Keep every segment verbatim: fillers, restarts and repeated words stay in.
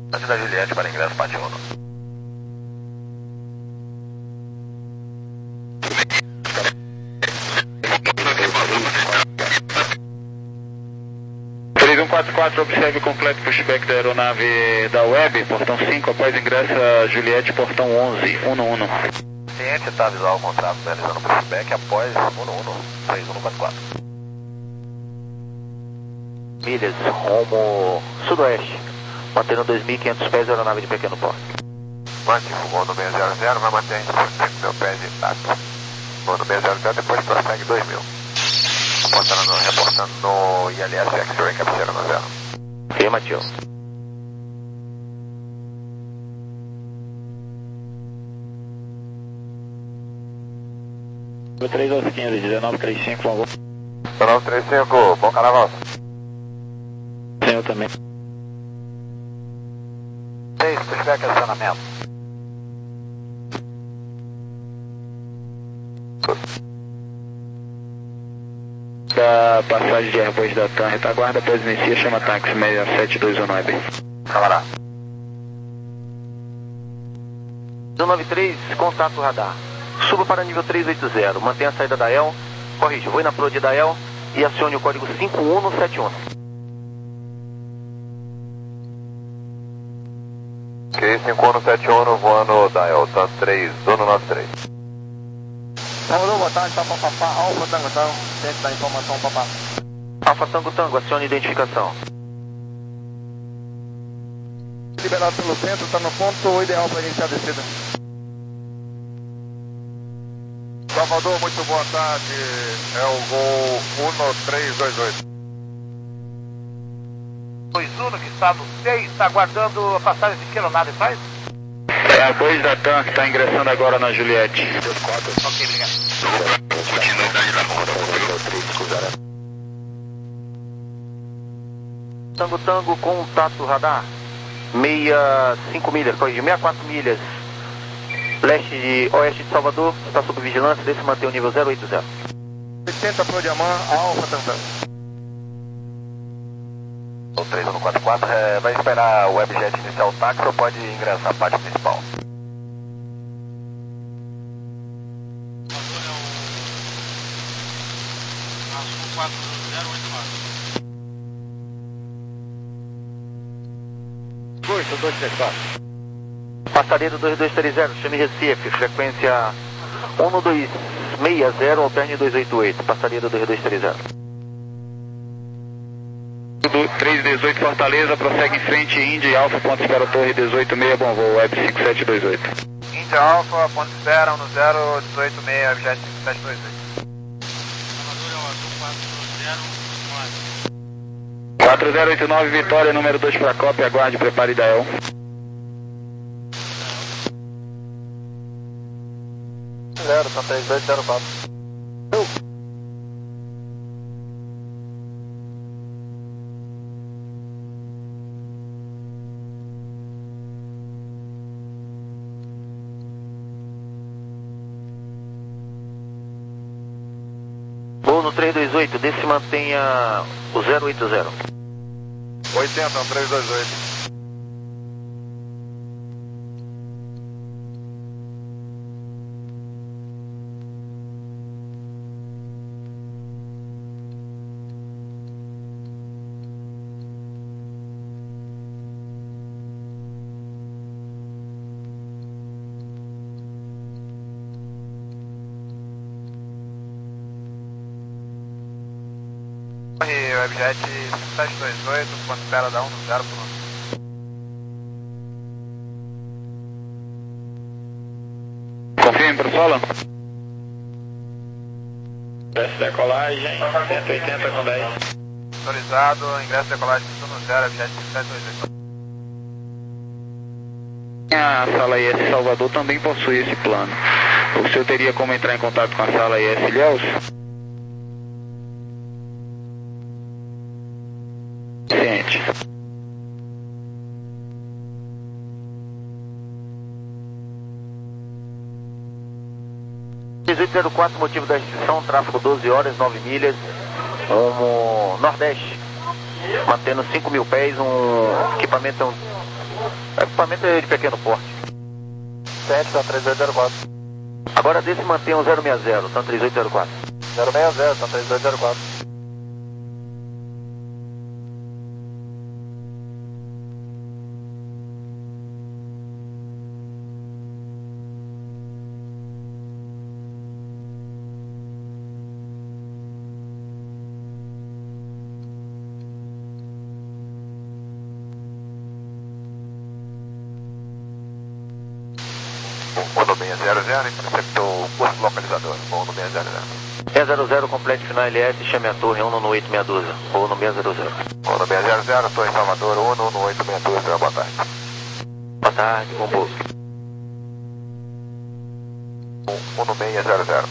Antes da Juliette para ingresso, Pati Uno. três um quatro quatro, observe o completo pushback da aeronave da Web, portão cinco, após ingressa Juliette, portão onze, Uno Uno. Cliente está visual o contrato realizando o pushback após Uno Uno, três um quatro quatro. Milhas, rumo sudoeste, mantendo dois mil e quinhentos pés, aeronave de pequeno porte. Mante, voando seis zero zero, vai manter a gente por cinco mil pés de tato. Voando seis zero zero, depois prossegue dois mil. Reportando, reportando no I L S X-Ray, cabeceira no zero. Afirmativo. três onze quinze, dezenove trinta e cinco, por favor. dezenove trinta e cinco, bom carnaval. Senhor também. seis, pushback acionamento. Da passagem de Airbus da TAM, retaguarda, após inicia, chama táxi seis sete dois um nove. Camará. dezenove três, contato radar. Suba para nível trezentos e oitenta, mantenha a saída da E L, corrige, voe na proa da E L e acione o código cinco um sete um. Ok, cinco um sete um, voando da Elta três um nove três. Alô, boa tarde, papá, papá, Alfa Tango Tango, centro da informação, papá. Alfa Tango Tango, acione identificação. Liberado pelo centro, está no ponto ideal para iniciar a descida. Salvador, muito boa tarde, é o Gol um três dois oito. dois um que está no seis, está aguardando a passagem de que aeronave faz? É a Airbus da TAM que está ingressando agora na Juliette. Ok, obrigado. Tango Tango, contato radar. sessenta e cinco milhas, corrige, sessenta e quatro milhas. Leste de oeste de Salvador, está sob vigilância, desse manter o nível zero oito zero. oitenta Pro Diamant, Alfa Tango Tango. O três um quatro quatro, é, vai esperar o Webjet iniciar o táxi ou pode ingressar a parte principal? Curso dois três quatro. Passaredo dois dois três zero, chame Recife, frequência um dois seis zero, alterne dois oito oito, passaredo dois dois três zero. três dezoito Fortaleza, prossegue em frente, Índia Alfa, ponto espera Torre dezoito seis, bom voo, Web cinco sete dois oito. Índia Alfa, ponto espera, um zero, dezoito seis, Webjet cinco sete dois oito. quatro zero oito nove, Vitória, número dois para cópia, aguarde, prepare da E L. zero, são três dois zero quatro. Voo no três dois oito, desse mantenha o zero oito zero. oitenta, três dois oito. Webjet cinco sete dois oito, quando espera dá um zero por um. Confirme para o solo. Ingresso decolagem, cento e oitenta com dez. Autorizado, ingresso de decolagem no zero, Webjet cinco sete dois oito. A sala I S Salvador também possui esse plano. O senhor teria como entrar em contato com a sala I S Ilhéus? Ciente. dezoito zero quatro, motivo da restrição, tráfego doze horas, nove milhas, rumo nordeste, mantendo cinco mil pés, um equipamento Equipamento é de pequeno porte. sete, tá três oito zero quatro. Agora desse mantenha o zero seis zero, tá três oito zero quatro. zero seis zero, tá três oito zero quatro. Uno seis zero zero, interceptou o curso localizador. Uno seis zero zero. seis zero zero, complete final L S, chame a torre um no oito seis um dois. Uno seis zero zero. Uno seis zero zero, Torre Salvador, Uno no oito seis dois, boa tarde. Boa tarde, bom voo. Uno seis zero zero.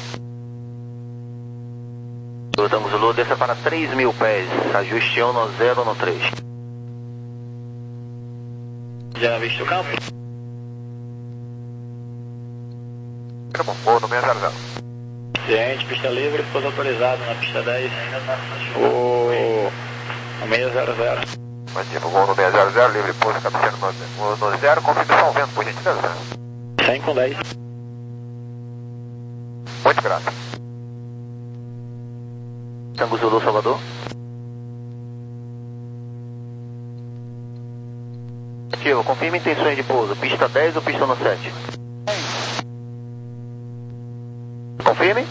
Tango Zulu, desça para três mil pés, ajuste um zero no três. Já visto o campo? Uno seis zero zero. Ciente, pista livre, pouso autorizado na pista dez. O seis zero zero. Mantivo, Uno seis zero zero, livre pouso, cabeceiro no, no zero, confirmação ao vento, por gentileza. cem com dez. Muito grato. Tango Zulu, Salvador. Ativo, confirme intenções de pouso, pista dez ou pista no sete? Confirme.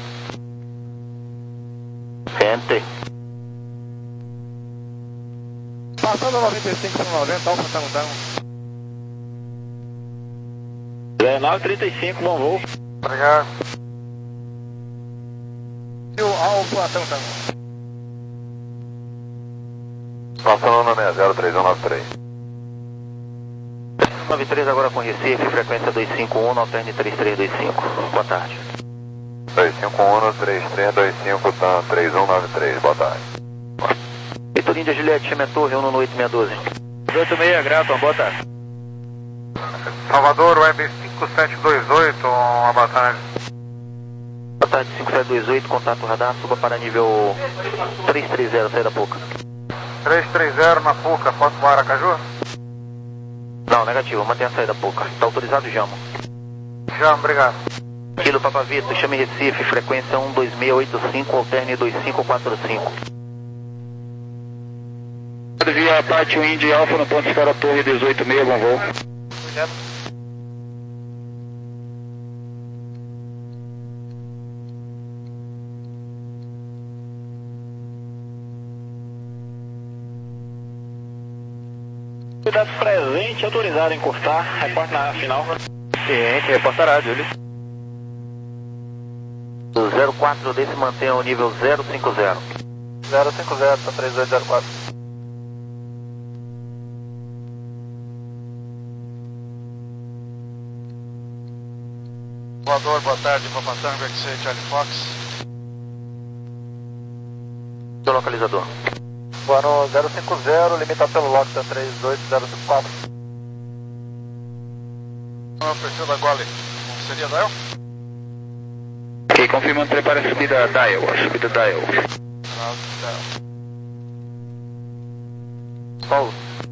Enter. Passando noventa e cinco para noventa, Alfa Tango Tango. dezenove trinta e cinco, bom voo. Obrigado. E o Alfa Tango Tango. Passando no seis zero três um nove três. nove três agora com Recife, frequência dois cinco um, alterne três três dois cinco. Boa tarde. dois cinco um, três três dois cinco, tá três um nove três, boa tarde. Vitor Índia Juliette, chame a torre um no oito seis um dois. oito seis, Grato, boa tarde. Salvador, Web cinco sete dois oito, uma boa tarde. Boa tarde, cinco sete dois oito, contato radar, suba para nível três três zero, saída pouca. três três zero na Puca, foto do Aracaju? Não, negativo, mantenha a saída pouca. Está autorizado, Jamo. Já, obrigado. Kilo Papa Vitor, chame Recife, frequência um dois seis oito cinco, alterne dois cinco quatro cinco. Via Pátio Indy Alfa no ponto esfera torre dezoito seis, bom voo. Cuidado presente, autorizado a encurtar, reporte na final. Ciente, reportará, Júlio. O zero quatro desse mantenha o nível zero cinco zero. zero cinco zero, tá três oito zero quatro. Salvador, boa tarde, informação, V X C, Charlie Fox. Seu localizador. Boa no zero cinco zero, limita pelo lock, tá três oito zero cinco quatro. O perfil da Gole, seria Dial? Ok, confirmando, prepara a subida Dial, a subida Dial. Paulo.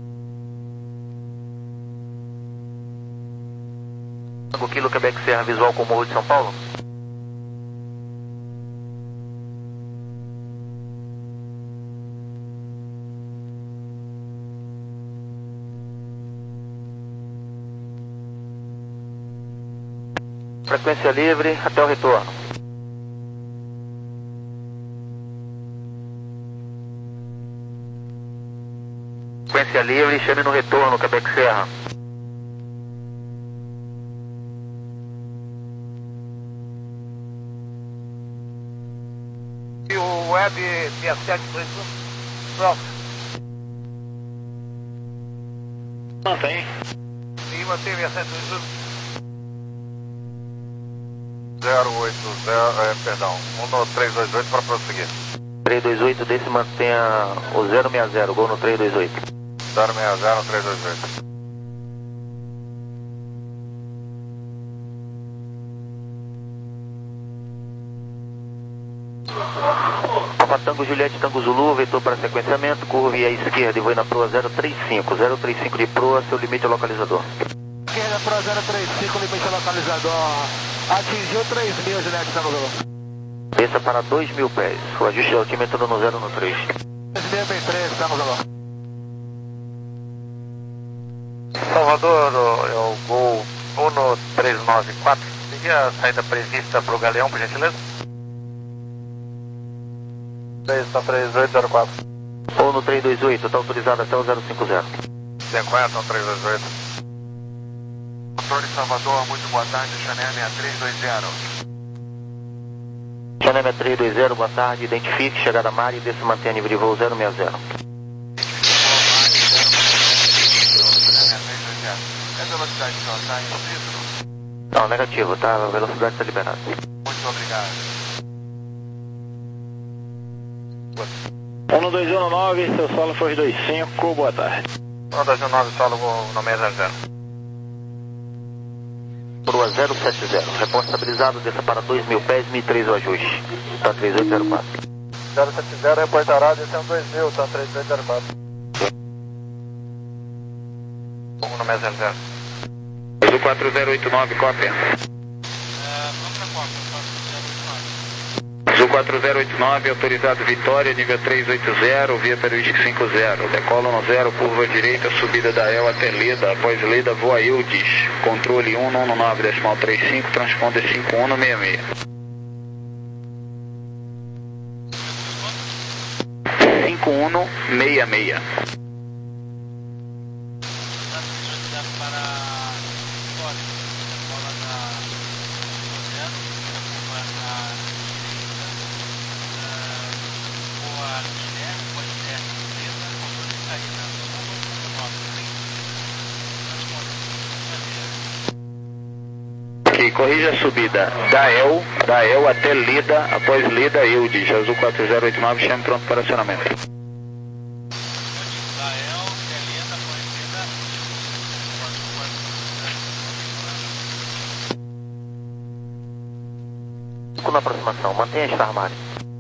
Tango Kilo Quebec Serra, visual com o Morro de São Paulo. Frequência livre até o retorno. Frequência livre, chame no retorno, Quebec Serra. E o Web seis sete dois um, pronto. Mantém. E mantém seis sete dois um. zero oito zero, é, perdão, um três dois oito para prosseguir. três dois oito desse mantenha o zero seis zero, gol no três dois oito. zero seis zero, três dois oito. Alfa Tango Juliette Tango Zulu, vetor para sequenciamento, curve à esquerda e voe na proa zero três cinco, zero três cinco de proa, seu limite localizador. Esquerda proa zero três cinco, limite localizador. Atingiu três mil, Juliette Tango Zulu. Desça para dois mil pés, o ajuste de altímetro no zero no três. três mil e três, Tango Zulu. Salvador, é o Gol um três nove quatro. Seria a saída prevista para o Galeão, por gentileza? três oito zero quatro. Ou no três dois oito, está autorizado até o zero cinco zero. cinquenta, um três dois oito. Controle Salvador, muito boa tarde, Chané seis três dois zero. Chané seis três dois zero, boa tarde, identifique, chegada a mar e desça mantenha nível de voo zero seis zero. É velocidade que ela está em ciclo? Não, negativo, tá? A velocidade está liberada. Muito obrigado. um dois um nove, seu solo foi dois cinco, boa tarde. um dois um nove, solo no seis zero zero. Proa zero sete zero, reporte estabilizado, desça para dois mil pés, mil e três o ajuste. Tá três oito zero quatro. zero sete zero, reportará, descendo dois mil, tá três oito zero quatro. um no seis zero zero. Do quatro zero oito nove, cópia. Azul quatro zero oito nove, autorizado Vitória, nível três oito zero, via Peruístic cinco zero. Decola no zero, curva direita, subida da E L até Leda. Após Leda, voa Ildes. Controle um um nove, decimal três cinco, transponder cinco um seis seis. cinco um seis seis. Corrija a subida da E L, da E L até Leda, após Leda, Ildes, Azul quatro zero oito nove, chame pronto para acionamento. Na aproximação, mantenha a Star Mare.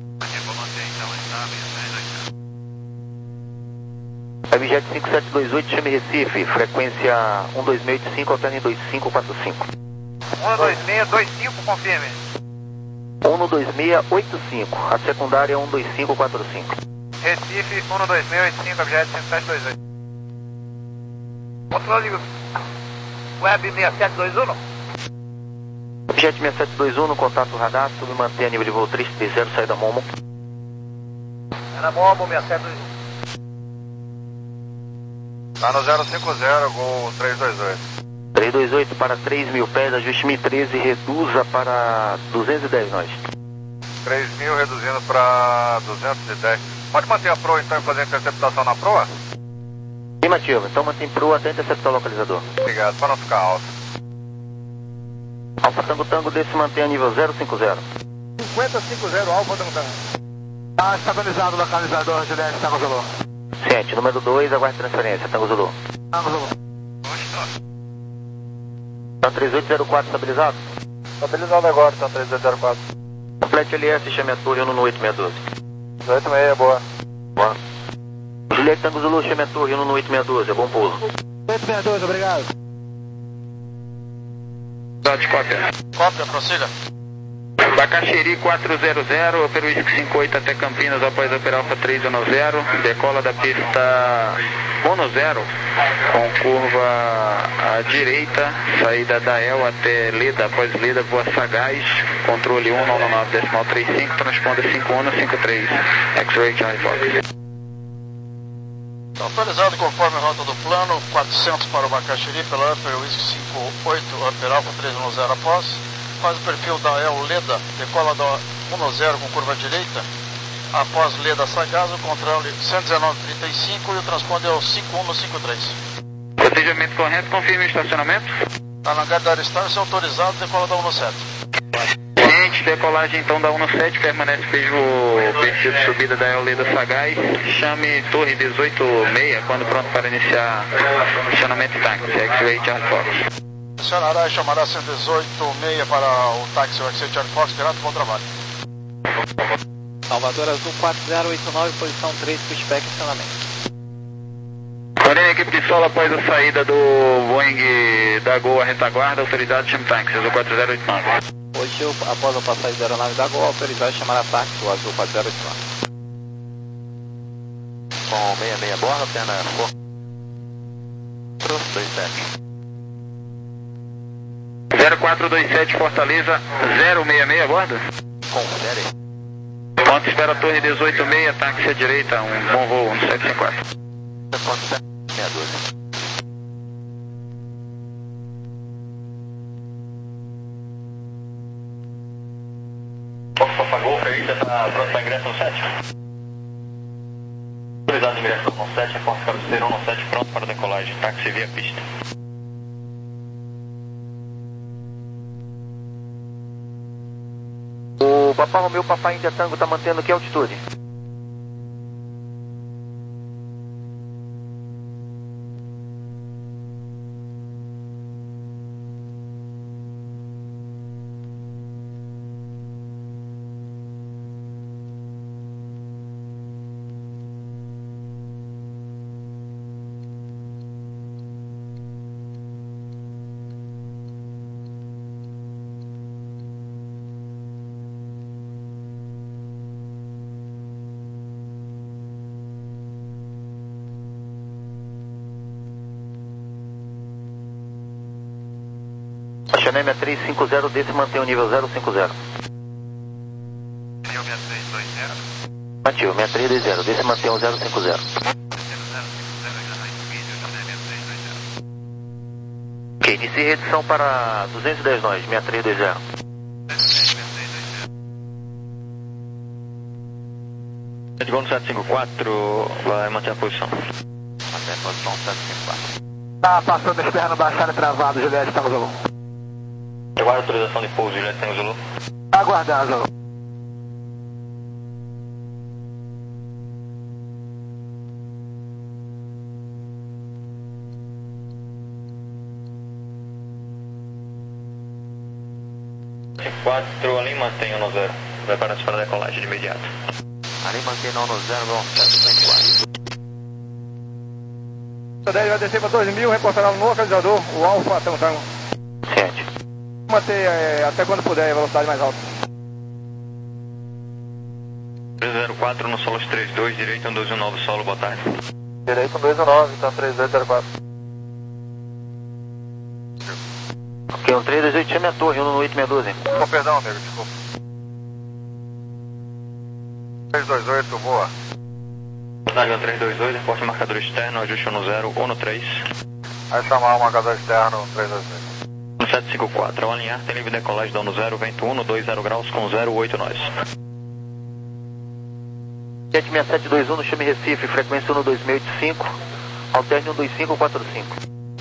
Webjet cinco sete dois oito, chame Recife, frequência um dois seis oito cinco, alterne dois cinco quatro cinco. um dois seis dois cinco, confirme. um dois seis oito cinco, a secundária é um dois cinco quatro cinco. Recife, um dois seis oito cinco, objeto cinco sete dois oito. Controle Web seis sete dois um. Jet seis sete dois um, no contato radar, tudo mantém a nível de voo três três zero, saída Momo. Era Momo seis sete dois um. Tá no zero cinco zero, Gol três dois oito. três dois oito para três mil pés, ajuste mil e treze, reduza para duzentos e dez nós. três mil reduzindo para duzentos e dez. Pode manter a proa então e fazer a interceptação na proa? Afirmativo, então mantém proa até interceptar o localizador. Obrigado, para não ficar alto. Alfa Tango Tango, desse mantém a nível zero cinco zero. cinquenta cinquenta, Alfa Tango Tango. Tá estabilizado o localizador, Juliette Tango Zulu. Ciente, número dois, aguarde transferência, Tango Zulu. Tango Zulu. Tá três oito zero quatro estabilizado? Estabilizado agora, tá três oito zero quatro. Complete L S, chame a torre um no oito seis um doze. oito seis, boa. Boa. Juliette Tango Zulu, chame a torre um no oito seis um doze, é bom pouso. oito seis dois, obrigado. Date cópia. Cópia, prossiga. Bacaxeri quatro zero zero, Peruístic cinco oito até Campinas, após operar Alfa três um zero, decola da pista um zero, com curva à direita, saída da E L até Leda, após Leda voa Sagaz, controle um nove nove, decimal três cinco, transponder cinco um cinco três, X-Ray Charlie Fox. Autorizado conforme a rota do plano, quatrocentos para o Bacaxeri, pela Upper Whisky cinco oito, Upper Alfa três um zero após. Faz o perfil da E L Leda, decola da um zero com curva direita. Após Leda Sagaz, o controle cento e dezenove trinta e cinco e o transponder é o cinco um cinco três. Procedimento correto, confirme o estacionamento. Na hangar da Aristarce, autorizado, decola da um sete. Ciente, decolagem então da um sete, permanece vejo o perfil de subida da E L Leda Sagaz. Chame torre dezoito seis, quando pronto para iniciar acionamento táxi, X-Ray Charlie Fox. Acionará e chamará cento e dezoito seis para o táxi, o X-Ray Charlie Fox, direto, bom trabalho. Salvador Azul quatro zero oito nove, posição três, pushback, acionamento. Porém, equipe de solo após a saída do Boeing da Gol à retaguarda, autorizado chame táxi, Azul quatro zero oito nove. Hoje, eu, após a passagem da aeronave da Gol, autorizado chamar a táxi, o Azul quatro zero oito nove. Com seis seis borda, perna quatro dois sete. zero quatro dois sete Fortaleza, zero seis seis a bordo? Confere. Ponto espera torre dezoito seis, táxi à direita, um bom voo, um sete cinco quatro. seis doze. Fox apagou, Ferreira está pronto para ingresso no sete. Autorizado de ingresso no sete, Fox cabeceiro no sete, pronto para decolagem, táxi via pista. O Papa Romeu, Papai Índia Tango está mantendo que altitude? Chanel seis três cinco zero, desse mantém o nível zero cinco zero. seis três dois zero. Ativo, seis três dois zero, desse mantém o zero cinco zero. Ok, inicie redição para duzentos e dez nós, seis três dois zero. Gol no sete cinco quatro, vai manter a posição. Manter a posição sete cinco quatro. Tá passando as pernas baixadas travado, Juliette, Tango Zulu. Aguarda a autorização de pouso, Juliette Tango Zulu. Aguardar, Zulu. cinco quatro, ali mantém o no zero. Prepara-se para a decolagem de imediato. Ali mantém no zero, vão sete cinco quatro. dez vai descer para dois mil, reportará no localizador, o Alfa Tango Tango. Ciente. Manter é, até quando puder a velocidade mais alta. três zero quatro no solo três dois, direito um dois um nove solo, boa tarde. Direito um dois um nove, então três dois zero quatro. Ok, um três dois oito, chame a torre, um no oito seis doze. Oh, perdão, amigo, desculpa. três dois oito, boa. Boa tarde, três dois dois, reporte marcador externo, ajuste no zero, um no três. Aí chamar o marcador externo, três dois oito. No sete cinco quatro, ao alinhar, tem livre decolagem dano zero, vento um no dois zero graus com zero oito nós. sete seis sete dois um no chame Recife, frequência um no dois seis oito cinco, alterne um dois cinco quatro cinco.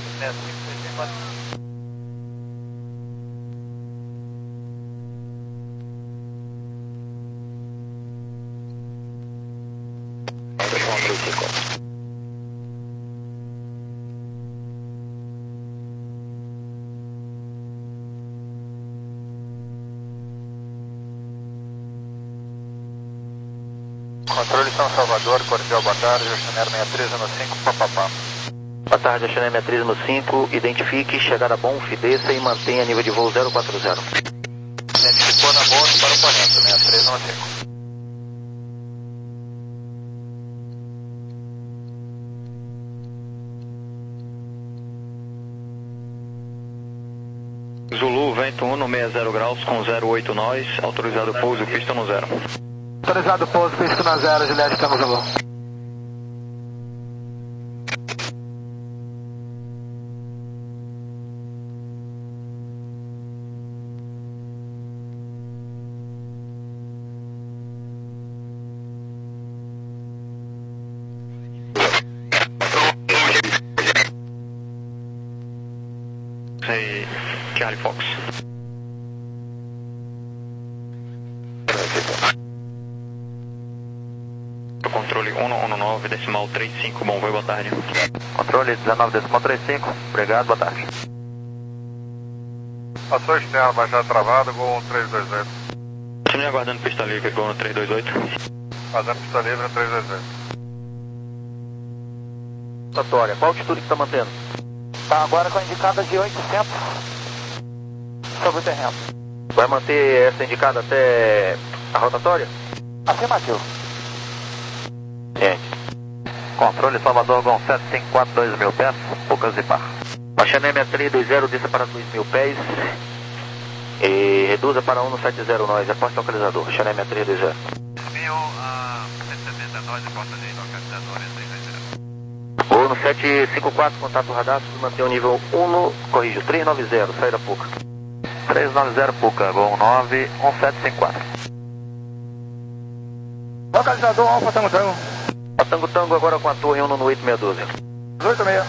Controle São Salvador, Cordial, boa tarde, Chanel seis três no cinco, papapá. Boa tarde, Chanel seis três no cinco, identifique, chegada bom, desça e mantenha nível de voo zero quatro zero. Identificou na bolsa para o quarenta, seis três no cinco. Zulu, vento um no sessenta graus com zero oito nós, autorizado pouso, pista no zero. Autorizado pouso, pista na zero, Juliette, Tango Zulu. Sei, Charlie Fox. Controle um um nove, decimal três cinco, bom voo, boa tarde. Controle dezenove, decimal três cinco, obrigado, boa tarde. Passou externo, baixada travada, gol um três dois oito. Continue aguardando pista livre, voo no três dois oito. Fazendo pista livre no três dois oito. Rotatória, qual altitude que está mantendo? Tá agora com a indicada de oitocentos sobre o terreno. Vai manter essa indicada até a rotatória? Afirmativo. Gente. Controle Salvador Gol sete cinco quatro, dois mil pés, poucas e par. Baixa N M três dois zero, desça para dois mil pés e reduza para um no sete zero nós, aposta localizador. Baixa N M três dois zero. mil a cento e setenta e dois, aposta de localizador três dois zero. Vou no sete cinco quatro, contato radar, mantém o nível um, no, corrijo, três nove zero, saída Puca. três nove zero Puca, Gol nove um sete cinco quatro. Localizador Alfa Tango Tango. A Tango Tango agora com a torre um no oito seis um dois. oito seis.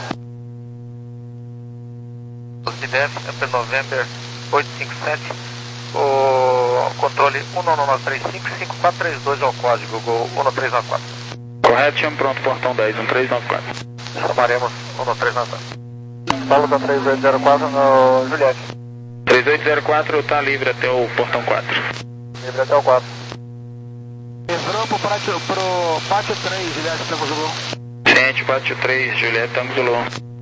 Ocidente, Apple November oito cinco sete, o controle um nove nove três cinco, cinco quatro três dois é o código, Gol um três nove quatro. Correto, chame pronto, portão dez, um três nove quatro. Chamaremos um três nove quatro. Paulo da três oito zero quatro no Juliette. três oito zero quatro está livre até o portão quatro. Livre até o quatro. Livrou pro pátio, pro pátio três, Juliette Tango Zulu. Ciente, pátio três, Juliette Tango Zulu.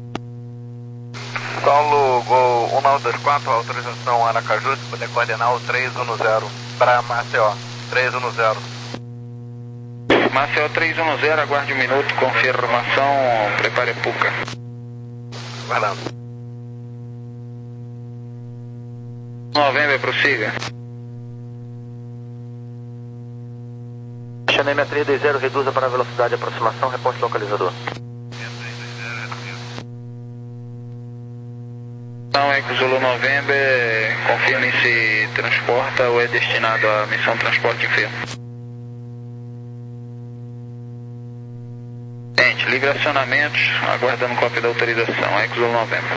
Saulo, Gol um nove dois quatro, autorização Aracaju, se puder coordenar o três um zero para Maceió, três um zero. Maceió três um zero, aguarde um minuto, confirmação, prepare a Puca. Guardando. Novembro, prossiga. Baixa N M três dois zero, reduza para a velocidade de aproximação, reporte localizador. Então, é que o Zulu November confirme se transporta ou é destinado à missão Transporte Inferno. Gente, livre acionamentos, aguardando cópia da autorização, é que o Zulu November.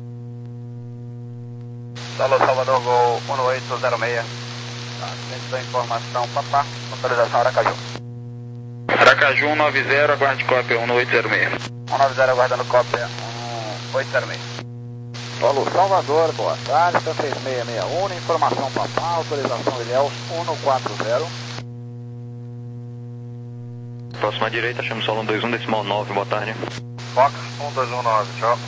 Saulo, Salvador, Gol um oito zero seis. Atento da informação, papá, autorização Aracaju. Aracaju cento e noventa, aguarde cópia um oito zero seis. um nove zero aguardando cópia um oito zero seis. Paulo Salvador, boa tarde, três seis seis um, informação papá, autorização Ilhéus um quatro zero. Próxima direita, chama solo um dois um, decimal nove, boa tarde. Fox um dois um nove, tchau.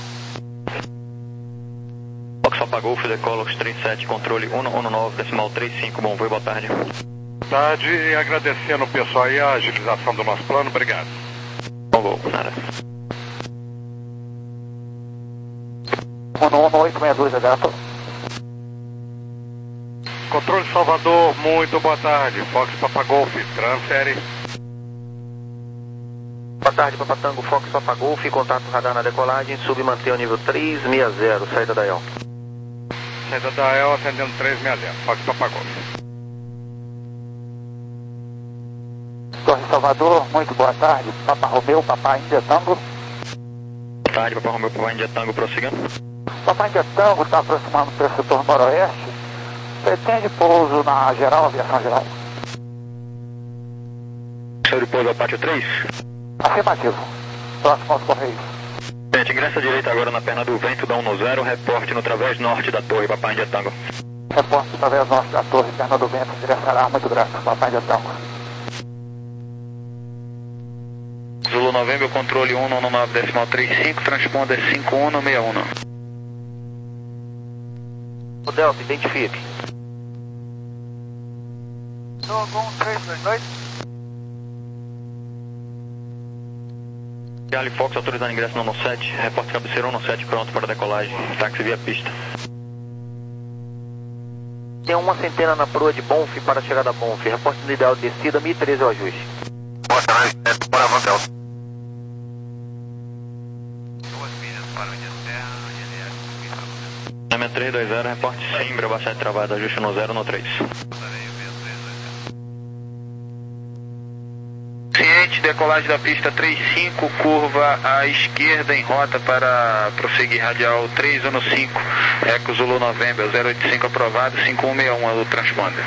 Fox Papa Golf, Decolox trinta e sete, controle um um nove, decimal trinta e cinco, bom voo, boa tarde. Boa tarde, e agradecendo o pessoal aí a agilização do nosso plano, obrigado. Bom voo, nada. um um oito seis dois, gato. Controle Salvador, muito boa tarde. Fox Papa Golf, transfere. Boa tarde, Papatango, Fox Papa Golf, contato radar na decolagem, submanter o nível três seis zero, saída da E L. Saída da E L, atendendo três seis zero, Fox Papa Golf. Torre Salvador, muito boa tarde. Papa Romeu, Papai Índia Tango. Boa tarde, Papa Romeu, Papai Índia Tango, prossigando. Papai Índia Tango está aproximando pelo setor noroeste. Pretende pouso na geral, aviação geral. Senhor de pouso, Pátio três. Afirmativo. Próximo aos Correios. Gente, ingressa direita agora na perna do vento, da um zero, reporte no través norte da torre, Papai Índia Tango. Reporte através norte da torre, perna do vento, direção muito graças, Papai Índia Tango. Zulu Novembro, controle um nove decimal trinta e cinco, transponder cinco um seis um. O Delta, identifique. um três dois dois. Charlie Fox autorizando ingresso no sete, reporte cabeceira um sete pronto para decolagem, táxi via pista. Tem uma centena na proa de Bonf para a chegada a Bonf, reporte no ideal de descida, mil e treze é o ajuste. Boa tarde, é para Vantel. Duas milhas para o Ilha Serra, I L S, N M três dois zero, reporte Simbra, bastante travada, ajuste no zero no três. Ciente, decolagem da pista trinta e cinco, curva à esquerda em rota para prosseguir radial três um cinco, Eco Zulu Novembro, zero oito cinco aprovado, cinco um seis um é o transponder.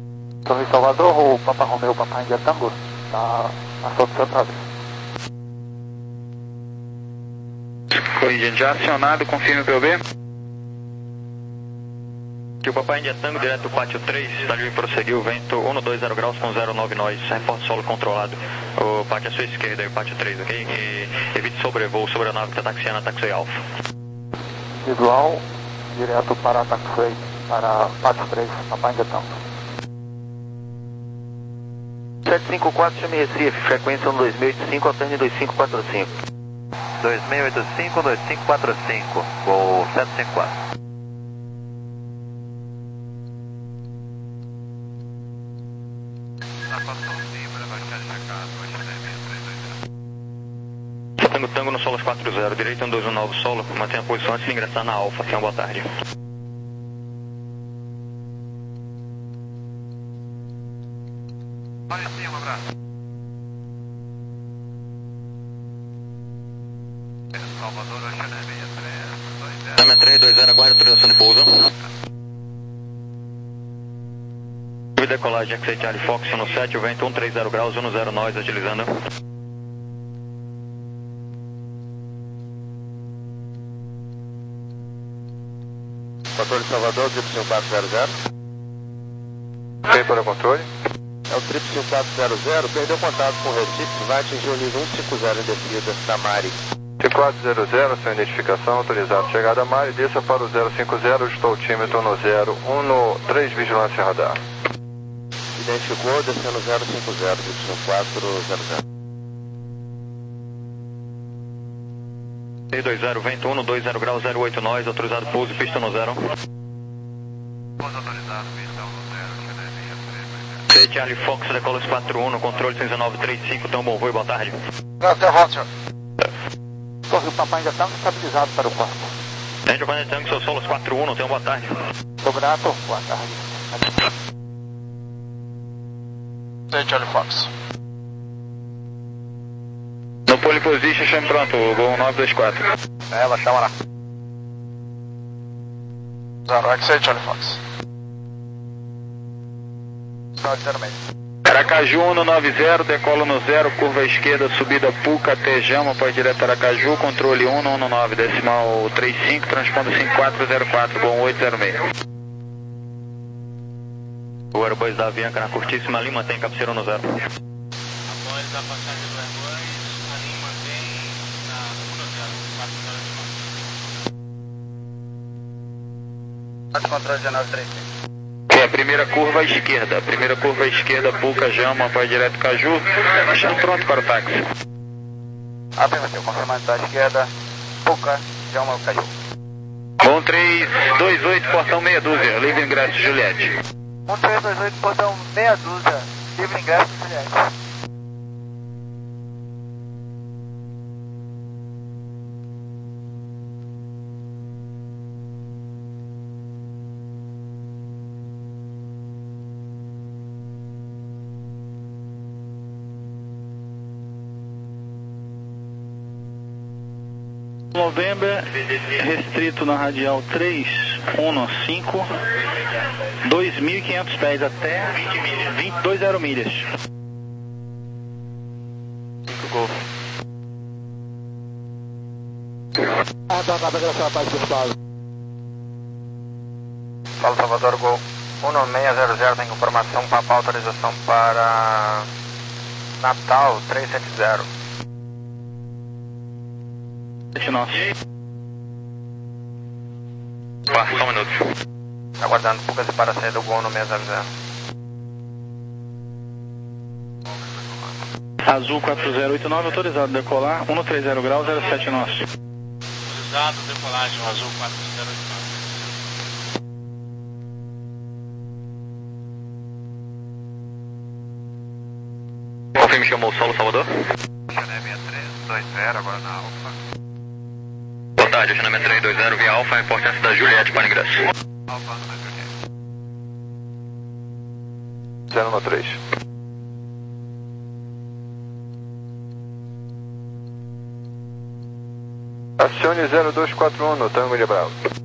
Torre Salvador, o Papa Romeu, Papai Índia Tango, está a solto seu travessa. Engine já acionado, confirme o P O B. Que o Papai India Tango, direto do pátio três, está livre, prosseguiu, vento um dois zero graus com zero nove nós, reporte solo controlado. O pátio à sua esquerda e o pátio três, ok? E evite sobrevoo sobre a nave que está taxiando a taxi Alfa. Visual, direto para a taxi, para pátio três, Papai India Tango. sete cinco quatro, chame Recife, frequência um dois seis oito cinco, alterne dois cinco quatro cinco. dois seis oito cinco, dois cinco quatro cinco, voo sete cinco quatro. Tango Tango no solo quatro zero, direito um dois um nove solo, mantenha a posição antes de ingressar na Alfa, tenha uma boa tarde. Olha sim, um abraço. Salvador, Ocean sessenta e três, Samba três dois zero, aguarde autorização de pouso. Decolagem X Charlie Fox no sete, o vento um três zero graus, um zero nós, agilizando. Controle Salvador, triplo cinco quatro zero zero. Tem para o controle? É o triplo cinco quatro zero zero, perdeu contato com o Recife, vai atingir o nível cento e cinquenta em descida da Mari. cinco quatro zero zero, sua identificação, autorizado. Chegada a Mari, desça para o zero cinco zero, estou altímetro no zero um no três, vigilância radar. Identificou, descendo zero cinco zero, triplo cinco quatro zero zero. três dois zero, vento um dois zero graus, zero oito nós, autorizado pouso, pista no zero. Pouso autorizado, pista no zero, Ocean sessenta e três. C Charlie Fox, decola quatro um, no controle cento e dezenove trinta e cinco, então bom voo e boa tarde. Graças a Roger. Torre Papai India Tango estabilizado para o quarto. Gente, Papai India Tango, sou Solos quatro um, tenha uma boa tarde. Estou grato, boa tarde. Sei, Charlie Fox. No pole position, chame pronto, voo nove dois quatro. Ela, chama lá. Zero, X eight, Charlie Fox. zero seis. Aracaju um nove zero, decola no zero, curva esquerda, subida Puca, até Jama, pode direto Aracaju, controle um um nove, decimal trinta e cinco, transponder cinco quatro zero quatro, bom oito zero seis. O Airboys da Avianca na curtíssima Lima tem cabeceira no zero. Após a passagem do Airboys, a linha mantém na um zero, quatro zero de Pode controle dezenove trinta e cinco. É a primeira curva à esquerda, primeira curva à esquerda, Puca, Jama, pode direto Caju, chame pronto para o táxi. Afirmativo, confirmando da esquerda, Puca, Jama, Caju. Bom três dois oito, portão meia dúzia, livre ingresso Juliette. um três dois oito, portão meia dúzia, livre ingresso, Juliette. November, restrito na radial três um cinco, dois mil e quinhentos pés até vinte e dois zero milhas. cinco Golf. Ah, tá, tá, graças a paz, pessoal. Fala Salvador, Gol um seis zero zero, tem informação para autorização para Natal três sete zero. Nossa. Pá, só um minuto. Aguardando Pucas e para sair do Gol no seis zero zero. Azul quatro zero oito nove, autorizado decolar, um três zero graus, zero sete nosso. autorizado, decolagem Azul quatro zero oito nove. Confirme, chamou o solo Salvador. Ocean sessenta e três, dois zero, agora na Alfa. Boa tarde, Ocean três dois zero, via Alfa, importância da Juliette para ingresso. Alfa na Juliette. zero no três. Acione zero dois quatro um no Tango de Bravo.